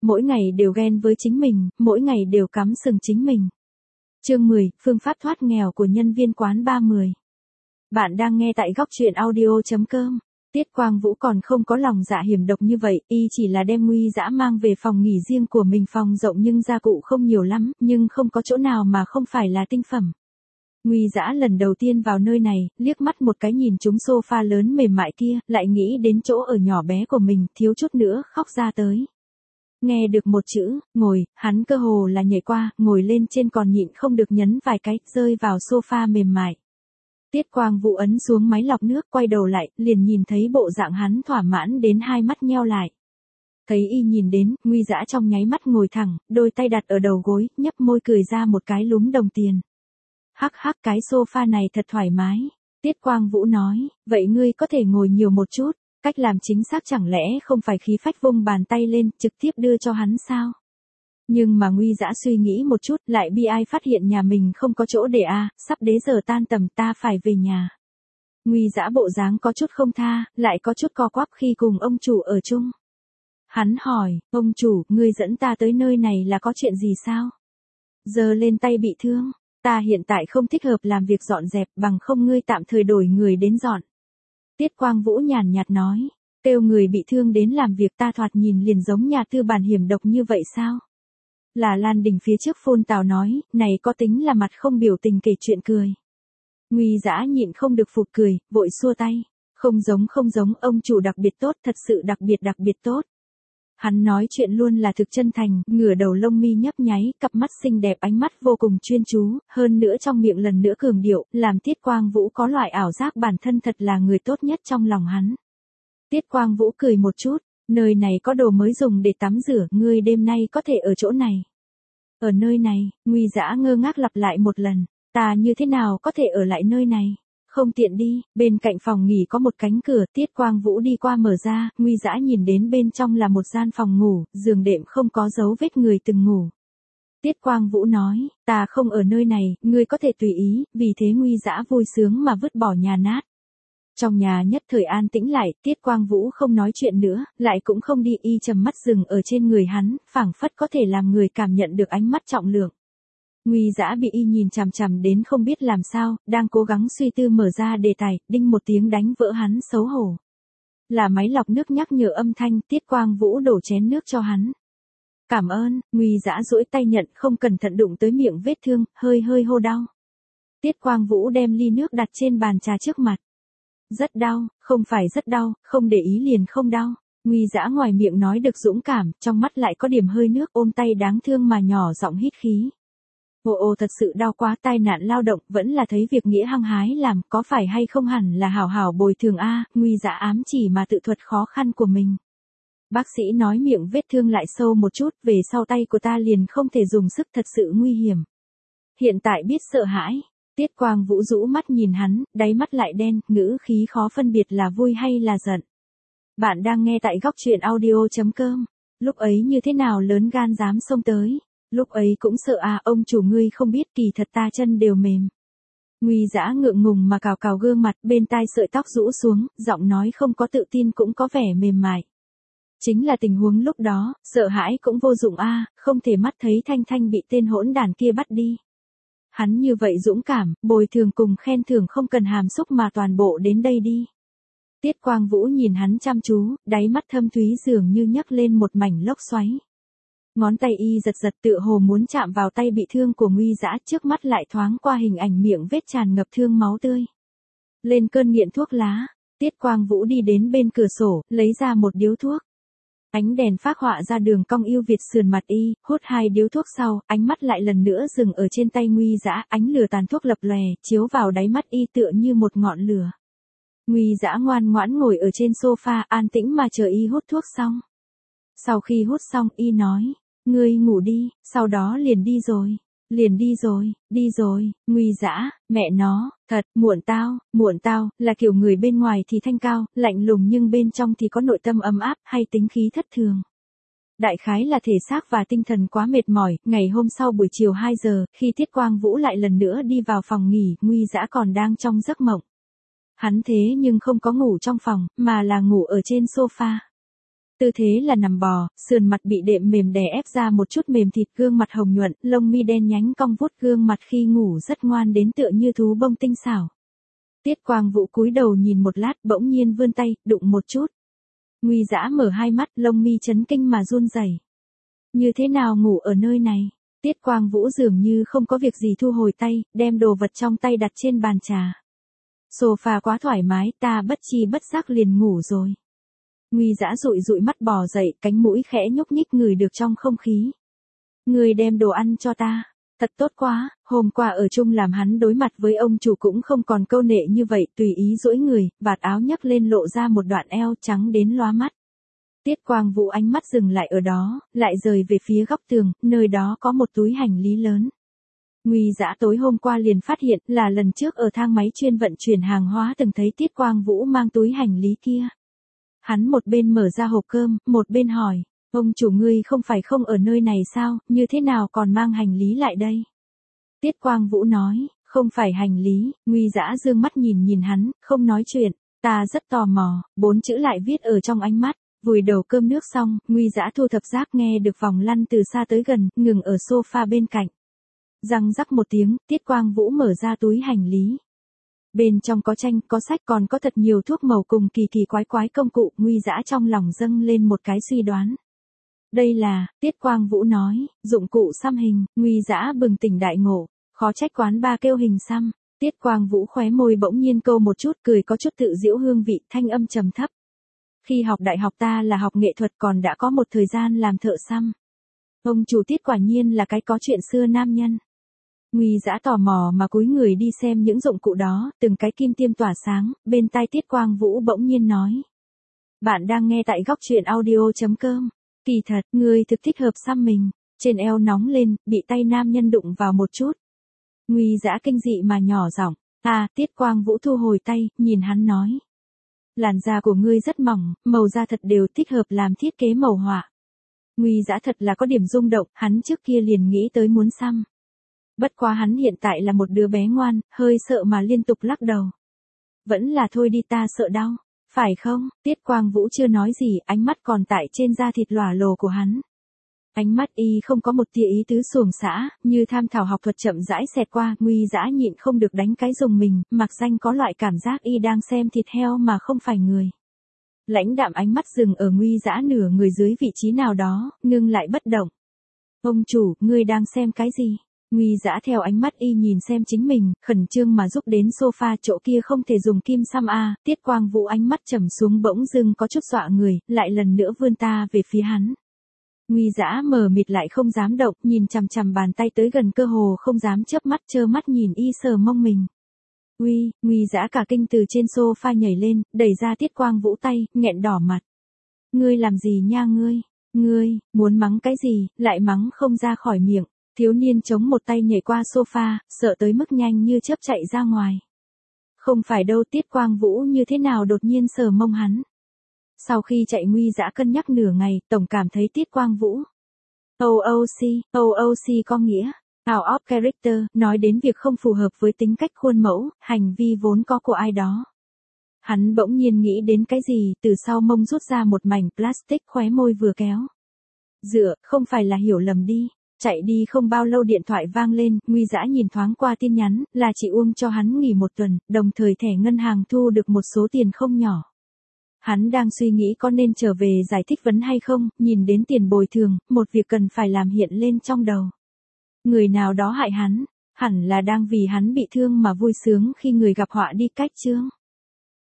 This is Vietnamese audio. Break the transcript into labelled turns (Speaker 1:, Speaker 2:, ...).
Speaker 1: mỗi ngày đều ghen với chính mình, mỗi ngày đều cắm sừng chính mình. Chương 10, phương pháp thoát nghèo của nhân viên quán bar 10. Bạn đang nghe tại góc truyện audio.com. Tiết Quang Vũ còn không có lòng dạ hiểm độc như vậy, y chỉ là đem Nguy Dã mang về phòng nghỉ riêng của mình, phòng rộng nhưng gia cụ không nhiều lắm, nhưng không có chỗ nào mà không phải là tinh phẩm. Nguy Dã lần đầu tiên vào nơi này, liếc mắt một cái nhìn trúng sofa lớn mềm mại kia, lại nghĩ đến chỗ ở nhỏ bé của mình, thiếu chút nữa khóc ra tới. Nghe được một chữ, ngồi, hắn cơ hồ là nhảy qua, ngồi lên trên còn nhịn không được nhấn vài cái, rơi vào sofa mềm mại. Tiết Quang Vũ ấn xuống máy lọc nước, quay đầu lại, liền nhìn thấy bộ dạng hắn thỏa mãn đến hai mắt nheo lại. Thấy y nhìn đến, Nguy Dã trong nháy mắt ngồi thẳng, đôi tay đặt ở đầu gối, nhấp môi cười ra một cái lúm đồng tiền. Hắc hắc, cái sofa này thật thoải mái. Tiết Quang Vũ nói, vậy ngươi có thể ngồi nhiều một chút, cách làm chính xác chẳng lẽ không phải khí phách vung bàn tay lên, trực tiếp đưa cho hắn sao? Nhưng mà Nguy Dã suy nghĩ một chút, lại bi ai phát hiện nhà mình không có chỗ để sắp đến giờ tan tầm ta phải về nhà. Nguy Dã bộ dáng có chút không tha, lại có chút co quắp khi cùng ông chủ ở chung. Hắn hỏi, ông chủ, ngươi dẫn ta tới nơi này là có chuyện gì sao? Giờ lên tay bị thương, ta hiện tại không thích hợp làm việc dọn dẹp, bằng không ngươi tạm thời đổi người đến dọn. Tiết Quang Vũ nhàn nhạt nói, kêu người bị thương đến làm việc, ta thoạt nhìn liền giống nhà tư bản hiểm độc như vậy sao? Là Lan Đình phía trước phun tào nói, này có tính là mặt không biểu tình kể chuyện cười. Nguy Dã nhịn không được phụt cười, vội xua tay. Không giống, ông chủ đặc biệt tốt, thật sự đặc biệt tốt. Hắn nói chuyện luôn là thực chân thành, ngửa đầu lông mi nhấp nháy, cặp mắt xinh đẹp, ánh mắt vô cùng chuyên chú, hơn nữa trong miệng lần nữa cường điệu, làm Tiết Quang Vũ có loại ảo giác bản thân thật là người tốt nhất trong lòng hắn. Tiết Quang Vũ cười một chút, nơi này có đồ mới dùng để tắm rửa, ngươi đêm nay có thể ở chỗ này. Ở nơi này, Nguy Dã ngơ ngác lặp lại một lần, ta như thế nào có thể ở lại nơi này? Không tiện đi, bên cạnh phòng nghỉ có một cánh cửa, Tiết Quang Vũ đi qua mở ra, Nguy Dã nhìn đến bên trong là một gian phòng ngủ, giường đệm không có dấu vết người từng ngủ. Tiết Quang Vũ nói, ta không ở nơi này, ngươi có thể tùy ý, vì thế Nguy Dã vui sướng mà vứt bỏ nhà nát. Trong nhà nhất thời an tĩnh lại, Tiết Quang Vũ không nói chuyện nữa, lại cũng không đi, y trầm mắt dừng ở trên người hắn, phảng phất có thể làm người cảm nhận được ánh mắt trọng lượng. Nguy Dã bị y nhìn chằm chằm đến không biết làm sao, đang cố gắng suy tư mở ra đề tài, đinh một tiếng đánh vỡ hắn xấu hổ. Là máy lọc nước nhắc nhở âm thanh, Tiết Quang Vũ đổ chén nước cho hắn. Cảm ơn, Nguy Dã duỗi tay nhận, không cẩn thận đụng tới miệng vết thương, hơi hô đau. Tiết Quang Vũ đem ly nước đặt trên bàn trà trước mặt. Rất đau, không phải rất đau, không để ý liền không đau. Nguy Dã ngoài miệng nói được dũng cảm, trong mắt lại có điểm hơi nước, ôm tay đáng thương mà nhỏ giọng hít khí. Ồ thật sự đau quá, tai nạn lao động, vẫn là thấy việc nghĩa hăng hái làm, có phải hay không hẳn là hảo hảo bồi thường Nguy Dã ám chỉ mà tự thuật khó khăn của mình. Bác sĩ nói miệng vết thương lại sâu một chút, về sau tay của ta liền không thể dùng sức, thật sự nguy hiểm. Hiện tại biết sợ hãi. Tiết Quang Vũ rũ mắt nhìn hắn, đáy mắt lại đen, ngữ khí khó phân biệt là vui hay là giận. Bạn đang nghe tại góc truyện audio.com. Lúc ấy như thế nào lớn gan dám xông tới. Lúc ấy cũng sợ ông chủ ngươi không biết, kỳ thật ta chân đều mềm. Nguy Dã ngượng ngùng mà cào gương mặt, bên tai sợi tóc rũ xuống, giọng nói không có tự tin cũng có vẻ mềm mại. Chính là tình huống lúc đó, sợ hãi cũng vô dụng không thể mắt thấy Thanh Thanh bị tên hỗn đản kia bắt đi. Hắn như vậy dũng cảm, bồi thường cùng khen thưởng không cần hàm xúc mà toàn bộ đến đây đi. Tiết Quang Vũ nhìn hắn chăm chú, đáy mắt thâm thúy dường như nhấc lên một mảnh lốc xoáy. Ngón tay y giật tựa hồ muốn chạm vào tay bị thương của Nguy Dã, trước mắt lại thoáng qua hình ảnh miệng vết tràn ngập thương máu tươi. Lên cơn nghiện thuốc lá, Tiết Quang Vũ đi đến bên cửa sổ, lấy ra một điếu thuốc. Ánh đèn phác họa ra đường cong yêu Việt sườn mặt y, hút 2 điếu thuốc sau, ánh mắt lại lần nữa dừng ở trên tay Nguy Dã, ánh lửa tàn thuốc lập lòe, chiếu vào đáy mắt y tựa như một ngọn lửa. Nguy Dã ngoan ngoãn ngồi ở trên sofa, an tĩnh mà chờ y hút thuốc xong. Sau khi hút xong, y nói, ngươi ngủ đi, sau đó liền đi rồi. Đi rồi, Nguy Dã, mẹ nó, thật, muộn tao, là kiểu người bên ngoài thì thanh cao, lạnh lùng nhưng bên trong thì có nội tâm ấm áp, hay tính khí thất thường. Đại khái là thể xác và tinh thần quá mệt mỏi, ngày hôm sau buổi chiều 2 giờ, khi Tiết Quang Vũ lại lần nữa đi vào phòng nghỉ, Nguy Dã còn đang trong giấc mộng. Hắn thế nhưng không có ngủ trong phòng, mà là ngủ ở trên sofa. Tư thế là nằm bò, sườn mặt bị đệm mềm đè ép ra một chút mềm thịt, gương mặt hồng nhuận, lông mi đen nhánh cong vuốt, gương mặt khi ngủ rất ngoan đến tựa như thú bông tinh xảo. Tiết Quang Vũ cúi đầu nhìn một lát, bỗng nhiên vươn tay, đụng một chút. Nguy Dã mở hai mắt, lông mi chấn kinh mà run rẩy. Như thế nào ngủ ở nơi này? Tiết Quang Vũ dường như không có việc gì thu hồi tay, đem đồ vật trong tay đặt trên bàn trà. Sofa quá thoải mái, ta bất chi bất giác liền ngủ rồi. Nguy Dã dụi dụi mắt bò dậy, cánh mũi khẽ nhúc nhích ngửi được trong không khí. Người đem đồ ăn cho ta. Thật tốt quá, hôm qua ở chung làm hắn đối mặt với ông chủ cũng không còn câu nệ như vậy, tùy ý duỗi người, vạt áo nhấc lên lộ ra một đoạn eo trắng đến lóa mắt. Tiết Quang Vũ ánh mắt dừng lại ở đó, lại rời về phía góc tường, nơi đó có một túi hành lý lớn. Nguy Dã tối hôm qua liền phát hiện là lần trước ở thang máy chuyên vận chuyển hàng hóa từng thấy Tiết Quang Vũ mang túi hành lý kia. Hắn một bên mở ra hộp cơm, một bên hỏi, ông chủ ngươi không phải không ở nơi này sao, như thế nào còn mang hành lý lại đây? Tiết Quang Vũ nói, không phải hành lý. Nguy Dã dương mắt nhìn nhìn hắn, không nói chuyện, ta rất tò mò, 4 chữ lại viết ở trong ánh mắt. Vùi đầu cơm nước xong, Nguy Dã thu thập rác nghe được vòng lăn từ xa tới gần, ngừng ở sofa bên cạnh. Răng rắc một tiếng, Tiết Quang Vũ mở ra túi hành lý. Bên trong có tranh, có sách, còn có thật nhiều thuốc màu cùng kỳ kỳ quái quái công cụ. Nguy Dã trong lòng dâng lên một cái suy đoán. Đây là, Tiết Quang Vũ nói, dụng cụ xăm hình. Nguy Dã bừng tỉnh đại ngộ, khó trách quán ba kêu hình xăm. Tiết Quang Vũ khóe môi bỗng nhiên câu một chút, cười có chút tự giễu hương vị, thanh âm trầm thấp. Khi học đại học ta là học nghệ thuật, còn đã có một thời gian làm thợ xăm. Ông chủ Tiết quả nhiên là cái có chuyện xưa nam nhân. Nguy Dã tò mò mà cúi người đi xem những dụng cụ đó, từng cái kim tiêm tỏa sáng, bên tai Tiết Quang Vũ bỗng nhiên nói. Bạn đang nghe tại góc truyện audio.com. Kỳ thật, ngươi thực thích hợp xăm mình. Trên eo nóng lên, bị tay nam nhân đụng vào một chút. Nguy Dã kinh dị mà nhỏ giọng. Tiết Quang Vũ thu hồi tay, nhìn hắn nói. Làn da của ngươi rất mỏng, màu da thật đều thích hợp làm thiết kế màu họa. Nguy Dã thật là có điểm rung động, hắn trước kia liền nghĩ tới muốn xăm. Bất quá hắn hiện tại là một đứa bé ngoan, hơi sợ mà liên tục lắc đầu. Vẫn là thôi đi, ta sợ đau. Phải không? Tiết Quang Vũ chưa nói gì, ánh mắt còn tại trên da thịt lòa lồ của hắn. Ánh mắt y không có một tia ý tứ xuồng xã, như tham thảo học thuật chậm rãi xẹt qua. Nguy Dã nhịn không được đánh cái rùng mình, mặc danh có loại cảm giác y đang xem thịt heo mà không phải người. Lãnh đạm ánh mắt dừng ở Nguy Dã nửa người dưới vị trí nào đó, ngưng lại bất động. Ông chủ, ngươi đang xem cái gì? Nguy Dã theo ánh mắt y nhìn xem chính mình, khẩn trương mà giúp đến sofa, chỗ kia không thể dùng kim xăm a. Tiết Quang Vũ ánh mắt trầm xuống, bỗng dưng có chút dọa người, lại lần nữa vươn ta về phía hắn. Nguy Dã mờ mịt lại không dám động, nhìn chằm chằm bàn tay tới gần, cơ hồ không dám chớp mắt, trơ mắt nhìn y sờ mông mình. Nguy Dã cả kinh từ trên sofa nhảy lên, đẩy ra Tiết Quang Vũ tay, nghẹn đỏ mặt. Ngươi làm gì nha ngươi, muốn mắng cái gì, lại mắng không ra khỏi miệng. Thiếu niên chống một tay nhảy qua sofa, sợ tới mức nhanh như chớp chạy ra ngoài. Không phải đâu, Tiết Quang Vũ như thế nào đột nhiên sờ mông hắn. Sau khi chạy Nguy Dã cân nhắc nửa ngày, tổng cảm thấy Tiết Quang Vũ. OOC có nghĩa, out of character, nói đến việc không phù hợp với tính cách khuôn mẫu, hành vi vốn có của ai đó. Hắn bỗng nhiên nghĩ đến cái gì, từ sau mông rút ra một mảnh plastic, khóe môi vừa kéo. Không phải là hiểu lầm đi. Chạy đi không bao lâu điện thoại vang lên, Nguy Dã nhìn thoáng qua tin nhắn, là chị Uông cho hắn nghỉ một tuần, đồng thời thẻ ngân hàng thu được một số tiền không nhỏ. Hắn đang suy nghĩ có nên trở về giải thích vấn hay không, nhìn đến tiền bồi thường, một việc cần phải làm hiện lên trong đầu. Người nào đó hại hắn, hẳn là đang vì hắn bị thương mà vui sướng khi người gặp họa đi cách chướng.